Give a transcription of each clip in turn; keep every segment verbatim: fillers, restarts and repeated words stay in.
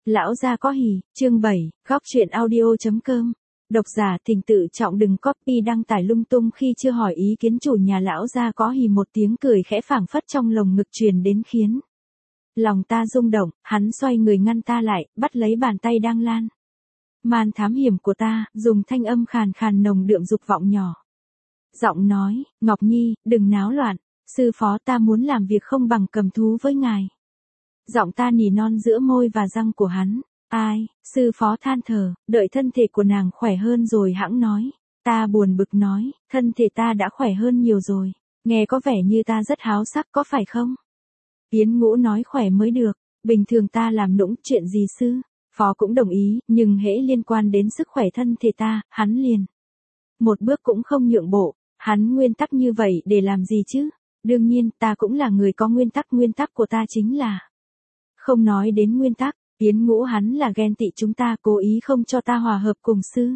Lão gia có hỉ, chương bảy, góc truyện audio.com. Độc giả Thỉnh tự trọng đừng copy đăng tải lung tung khi chưa hỏi ý kiến chủ nhà. Lão gia có hỉ một tiếng cười khẽ phảng phất trong lồng ngực truyền đến khiến lòng ta rung động. Hắn xoay người ngăn ta lại, bắt lấy bàn tay đang lan man thám hiểm của ta, dùng thanh âm khàn khàn nồng đượm dục vọng nhỏ giọng nói, Ngọc Nhi, đừng náo loạn, sư phó ta muốn làm việc không bằng cầm thú với ngài. Giọng ta nỉ non giữa môi và răng của hắn. Ai, sư phó than thở, đợi thân thể của nàng khỏe hơn rồi hãng nói. Ta buồn bực nói, thân thể ta đã khỏe hơn nhiều rồi, nghe có vẻ như ta rất háo sắc có phải không? Yến Ngũ nói khỏe mới được, bình thường ta làm nũng chuyện gì sư? Phó cũng đồng ý, nhưng hễ liên quan đến sức khỏe thân thể ta, hắn liền một bước cũng không nhượng bộ. Hắn nguyên tắc như vậy để làm gì chứ? Đương nhiên, ta cũng là người có nguyên tắc, nguyên tắc của ta chính là không nói đến nguyên tắc. Yến Ngũ hắn là ghen tị chúng ta, cố ý không cho ta hòa hợp cùng sư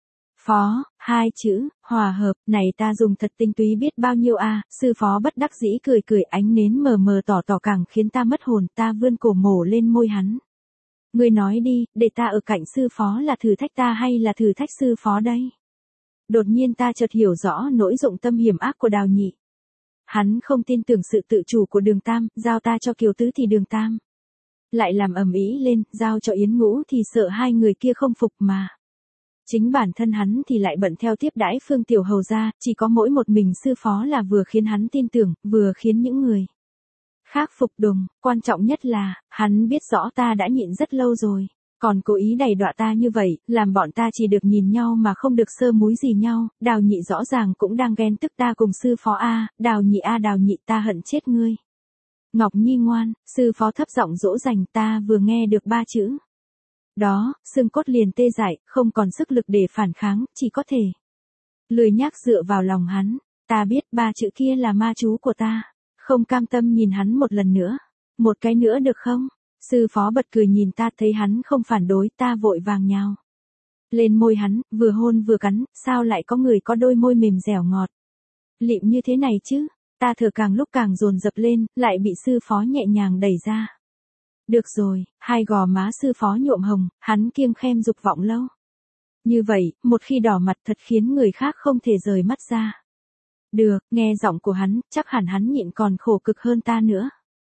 phó. Hai chữ hòa hợp này ta dùng thật tinh túy biết bao nhiêu a. À, sư phó bất đắc dĩ cười cười, ánh nến mờ mờ tỏ tỏ càng khiến ta mất hồn. Ta vươn cổ mổ lên môi hắn. Ngươi nói đi, để ta ở cạnh sư phó là thử thách ta hay là thử thách sư phó đây? Đột nhiên ta chợt hiểu rõ nỗi dụng tâm hiểm ác của Đào Nhị. Hắn không tin tưởng sự tự chủ của Đường Tam, giao ta cho Kiều Tứ thì Đường Tam lại làm ầm ĩ lên, giao cho Yến Ngũ thì sợ hai người kia không phục mà. Chính bản thân hắn thì lại bận theo tiếp đãi Phương Tiểu Hầu gia, chỉ có mỗi một mình sư phó là vừa khiến hắn tin tưởng, vừa khiến những người khác phục tùng. Quan trọng nhất là, hắn biết rõ ta đã nhịn rất lâu rồi, còn cố ý đày đọa ta như vậy, làm bọn ta chỉ được nhìn nhau mà không được sơ múi gì nhau. Đào Nhị rõ ràng cũng đang ghen tức ta cùng sư phó a. Đào Nhị a, Đào Nhị, ta hận chết ngươi. Ngọc Nhi ngoan, sư phó thấp giọng dỗ dành. Ta vừa nghe được ba chữ đó, xương cốt liền tê dại, không còn sức lực để phản kháng, chỉ có thể lười nhác dựa vào lòng hắn. Ta biết ba chữ kia là ma chú của ta. Không cam tâm nhìn hắn một lần nữa. Một cái nữa được không? Sư phó bật cười nhìn ta, thấy hắn không phản đối, ta vội vàng nhào lên môi hắn, vừa hôn vừa cắn. Sao lại có người có đôi môi mềm dẻo ngọt lịm như thế này chứ? Ta thở càng lúc càng dồn dập lên, lại bị sư phó nhẹ nhàng đẩy ra. Được rồi, hai gò má sư phó nhuộm hồng, hắn kiêng khem dục vọng lâu như vậy, một khi đỏ mặt thật khiến người khác không thể rời mắt ra. Được, nghe giọng của hắn, chắc hẳn hắn nhịn còn khổ cực hơn ta nữa.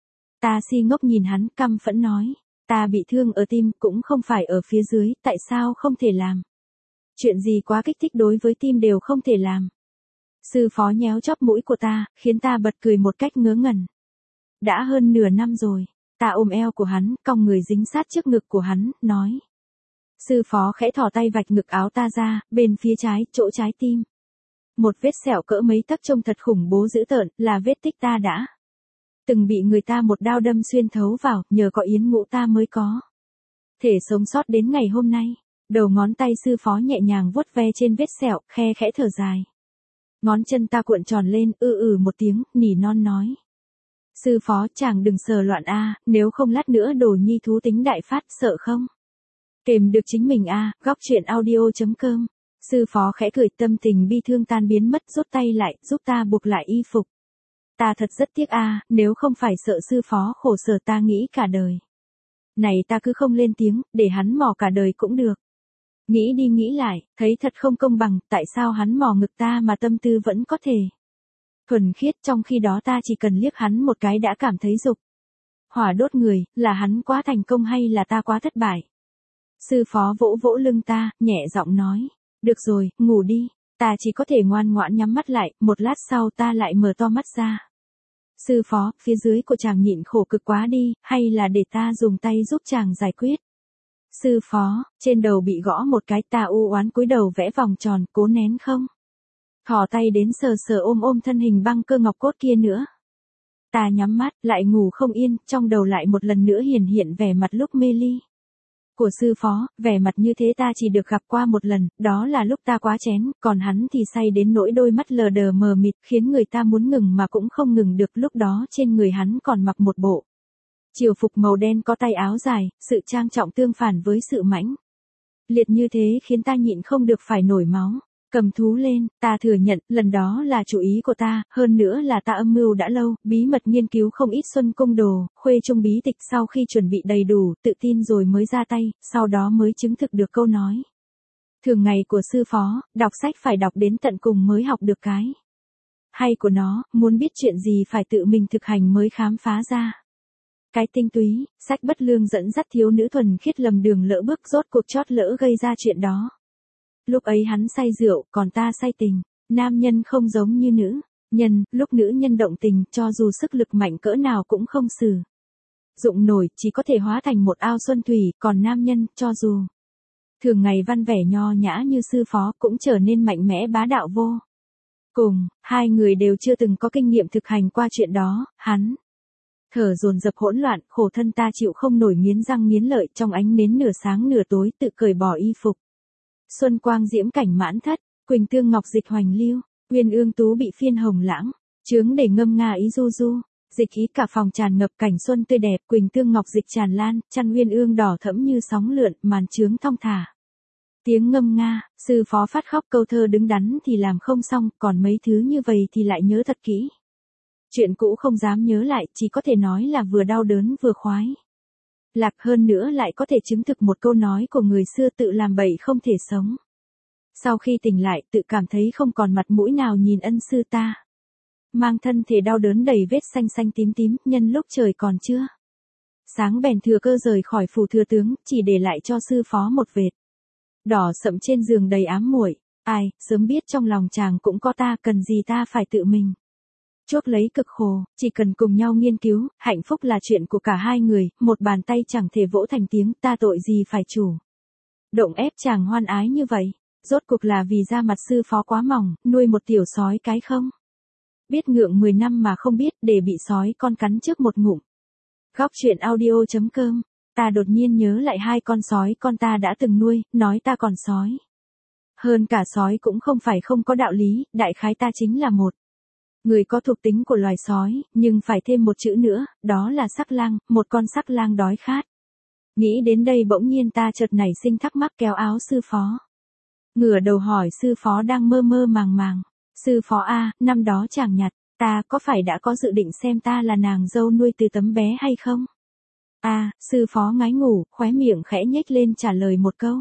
Ta si ngốc nhìn hắn, căm phẫn nói. Ta bị thương ở tim, cũng không phải ở phía dưới, tại sao không thể làm? Chuyện gì quá kích thích đối với tim đều không thể làm. Sư phó nhéo chóp mũi của ta, khiến ta bật cười một cách ngớ ngẩn. Đã hơn nửa năm rồi, ta ôm eo của hắn, cong người dính sát trước ngực của hắn, nói. Sư phó khẽ thò tay vạch ngực áo ta ra, bên phía trái, chỗ trái tim. Một vết sẹo cỡ mấy tấc trông thật khủng bố dữ tợn, là vết tích ta đã từng bị người ta một đao đâm xuyên thấu vào, nhờ có Yến Ngũ ta mới có thể sống sót đến ngày hôm nay. Đầu ngón tay sư phó nhẹ nhàng vuốt ve trên vết sẹo, khe khẽ thở dài. Ngón chân ta cuộn tròn lên, ư ừ một tiếng, nỉ non nói. Sư phó, chàng đừng sờ loạn a, nếu không lát nữa đồ nhi thú tính đại phát, sợ không? Kềm được chính mình a. Góc truyện audio.com. Sư phó khẽ cười, tâm tình bi thương tan biến mất, rút tay lại, giúp ta buộc lại y phục. Ta thật rất tiếc a, nếu không phải sợ sư phó khổ sở ta nghĩ cả đời này ta cứ không lên tiếng, để hắn mò cả đời cũng được. Nghĩ đi nghĩ lại, thấy thật không công bằng, tại sao hắn mò ngực ta mà tâm tư vẫn có thể thuần khiết, trong khi đó ta chỉ cần liếc hắn một cái đã cảm thấy dục hỏa đốt người. Là hắn quá thành công hay là ta quá thất bại? Sư phó vỗ vỗ lưng ta, nhẹ giọng nói. Được rồi, ngủ đi. Ta chỉ có thể ngoan ngoãn nhắm mắt lại, một lát sau ta lại mở to mắt ra. Sư phó, phía dưới của chàng nhịn khổ cực quá đi, hay là để ta dùng tay giúp chàng giải quyết? Sư phó, trên đầu bị gõ một cái, ta u oán cúi đầu vẽ vòng tròn, cố nén không thò tay đến sờ sờ ôm ôm thân hình băng cơ ngọc cốt kia nữa. Ta nhắm mắt, lại ngủ không yên, trong đầu lại một lần nữa hiển hiện vẻ mặt lúc mê ly của sư phó. Vẻ mặt như thế ta chỉ được gặp qua một lần, đó là lúc ta quá chén, còn hắn thì say đến nỗi đôi mắt lờ đờ mờ mịt, khiến người ta muốn ngừng mà cũng không ngừng được. Lúc đó trên người hắn còn mặc một bộ triều phục màu đen có tay áo dài, sự trang trọng tương phản với sự mãnh liệt như thế khiến ta nhịn không được phải nổi máu. Cầm thú lên, ta thừa nhận, lần đó là chủ ý của ta, hơn nữa là ta âm mưu đã lâu, bí mật nghiên cứu không ít xuân cung đồ, khuê trung bí tịch sau khi chuẩn bị đầy đủ, tự tin rồi mới ra tay, sau đó mới chứng thực được câu nói. Thường ngày của sư phó, đọc sách phải đọc đến tận cùng mới học được cái hay của nó, muốn biết chuyện gì phải tự mình thực hành mới khám phá ra. Cái tinh túy, sách bất lương dẫn dắt thiếu nữ thuần khiết lầm đường lỡ bước rốt cuộc chót lỡ gây ra chuyện đó. Lúc ấy hắn say rượu, còn ta say tình. Nam nhân không giống như nữ nhân, lúc nữ nhân động tình, cho dù sức lực mạnh cỡ nào cũng không sử dụng nổi, chỉ có thể hóa thành một ao xuân thủy, còn nam nhân, cho dù thường ngày văn vẻ nho nhã như sư phó, cũng trở nên mạnh mẽ bá đạo vô cùng. Hai người đều chưa từng có kinh nghiệm thực hành qua chuyện đó, hắn thở dồn dập hỗn loạn, khổ thân ta chịu không nổi, nghiến răng nghiến lợi, trong ánh nến nửa sáng nửa tối, tự cởi bỏ y phục. Xuân quang diễm cảnh mãn thất, quỳnh tương ngọc dịch hoành lưu, uyên ương tú bị phiên hồng lãng, chướng để ngâm nga ý du du, dịch ý cả phòng tràn ngập cảnh xuân tươi đẹp, quỳnh tương ngọc dịch tràn lan, chăn uyên ương đỏ thẫm như sóng lượn, màn chướng thong thả. Tiếng ngâm nga, sư phó phát khóc, câu thơ đứng đắn thì làm không xong, còn mấy thứ như vậy thì lại nhớ thật kỹ. Chuyện cũ không dám nhớ lại, chỉ có thể nói là vừa đau đớn vừa khoái lạc, hơn nữa lại có thể chứng thực một câu nói của người xưa, tự làm bậy không thể sống. Sau khi tỉnh lại, tự cảm thấy không còn mặt mũi nào nhìn ân sư ta. Mang thân thể đau đớn đầy vết xanh xanh tím tím, nhân lúc trời còn chưa sáng bèn thừa cơ rời khỏi phủ thừa tướng, chỉ để lại cho sư phó một vệt đỏ sậm trên giường đầy ám muội. Ai, sớm biết trong lòng chàng cũng có ta, cần gì ta phải tự mình chuốc lấy cực khổ, chỉ cần cùng nhau nghiên cứu, hạnh phúc là chuyện của cả hai người, một bàn tay chẳng thể vỗ thành tiếng, ta tội gì phải chủ động ép chàng hoan ái như vậy. Rốt cuộc là vì da mặt sư phó quá mỏng, nuôi một tiểu sói cái không biết ngượng mười năm mà không biết, để bị sói con cắn trước một ngụm. Góc truyện audio chấm com. Ta đột nhiên nhớ lại hai con sói con ta đã từng nuôi, nói ta còn sói hơn cả sói cũng không phải không có đạo lý, đại khái ta chính là một người có thuộc tính của loài sói, nhưng phải thêm một chữ nữa, đó là sắc lang, một con sắc lang đói khát. Nghĩ đến đây bỗng nhiên ta chợt nảy sinh thắc mắc, kéo áo sư phó, ngửa đầu hỏi sư phó đang mơ mơ màng màng. Sư phó a, năm đó chàng nhặt ta, có phải đã có dự định xem ta là nàng dâu nuôi từ tấm bé hay không? A, à, sư phó ngái ngủ, khóe miệng khẽ nhếch lên trả lời một câu.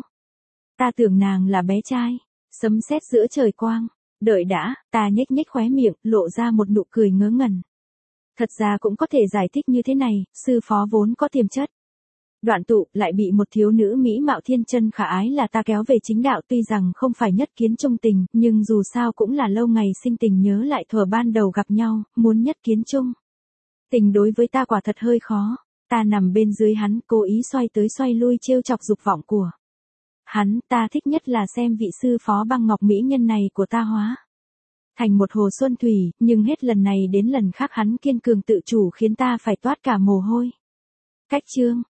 Ta tưởng nàng là bé trai. Sấm sét giữa trời quang. Đợi đã, ta nhếch nhếch khóe miệng, lộ ra một nụ cười ngớ ngẩn. Thật ra cũng có thể giải thích như thế này, sư phó vốn có tiềm chất đoạn tụ, lại bị một thiếu nữ mỹ mạo thiên chân khả ái là ta kéo về chính đạo, tuy rằng không phải nhất kiến trung tình, nhưng dù sao cũng là lâu ngày sinh tình, nhớ lại thuở ban đầu gặp nhau, muốn nhất kiến trung tình đối với ta quả thật hơi khó. Ta nằm bên dưới hắn, cố ý xoay tới xoay lui trêu chọc dục vọng của hắn. Ta thích nhất là xem vị sư phó băng ngọc mỹ nhân này của ta hóa thành một hồ xuân thủy, nhưng hết lần này đến lần khác hắn kiên cường tự chủ khiến ta phải toát cả mồ hôi. Cách chương